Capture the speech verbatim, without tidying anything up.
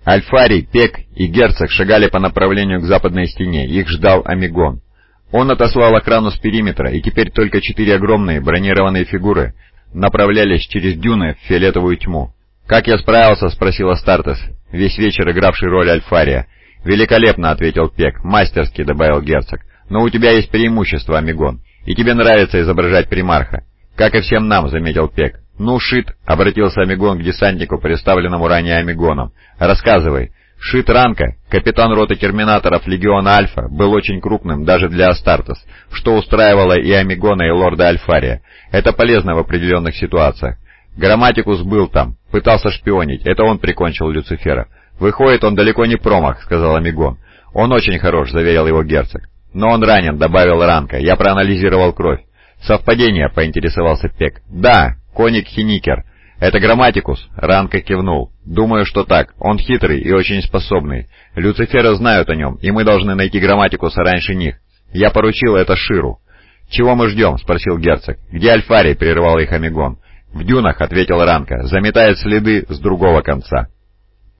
Альфарий, Пек и Герцог шагали по направлению к западной стене, их ждал Амигон. Он отослал охрану с периметра, и теперь только четыре огромные бронированные фигуры направлялись через дюны в фиолетовую тьму. «Как я справился?» — спросил Астартес, весь вечер игравший роль Альфария. «Великолепно», — ответил Пек. «Мастерски», — добавил Герцог. «Но у тебя есть преимущество, Амигон, и тебе нравится изображать примарха». «Как и всем нам», — заметил Пек. «Ну, Шит», — обратился Амигон к десантнику, представленному ранее Амигоном. «Рассказывай». Шит Ранка, капитан роты терминаторов Легиона Альфа, был очень крупным даже для Астартес, что устраивало и Амигона, и лорда Альфария. Это полезно в определенных ситуациях. Грамматикус был там, пытался шпионить, это он прикончил Люцифера. «Выходит, он далеко не промах», — сказал Амигон. «Он очень хорош», — заверил его Герцог. «Но он ранен», — добавил Ранка. «Я проанализировал кровь». «Совпадение?» — поинтересовался Пек. «Да, Коник Хиникер». «Это Грамматикус?» — Ранка кивнул. «Думаю, что так. Он хитрый и очень способный. Люциферы знают о нем, и мы должны найти Грамматикуса раньше них. Я поручил это Ширу». «Чего мы ждем?» — спросил Герцог. «Где Альфарий?» — прервал их Амигон. «В дюнах», — ответил Ранка. «Заметает следы с другого конца».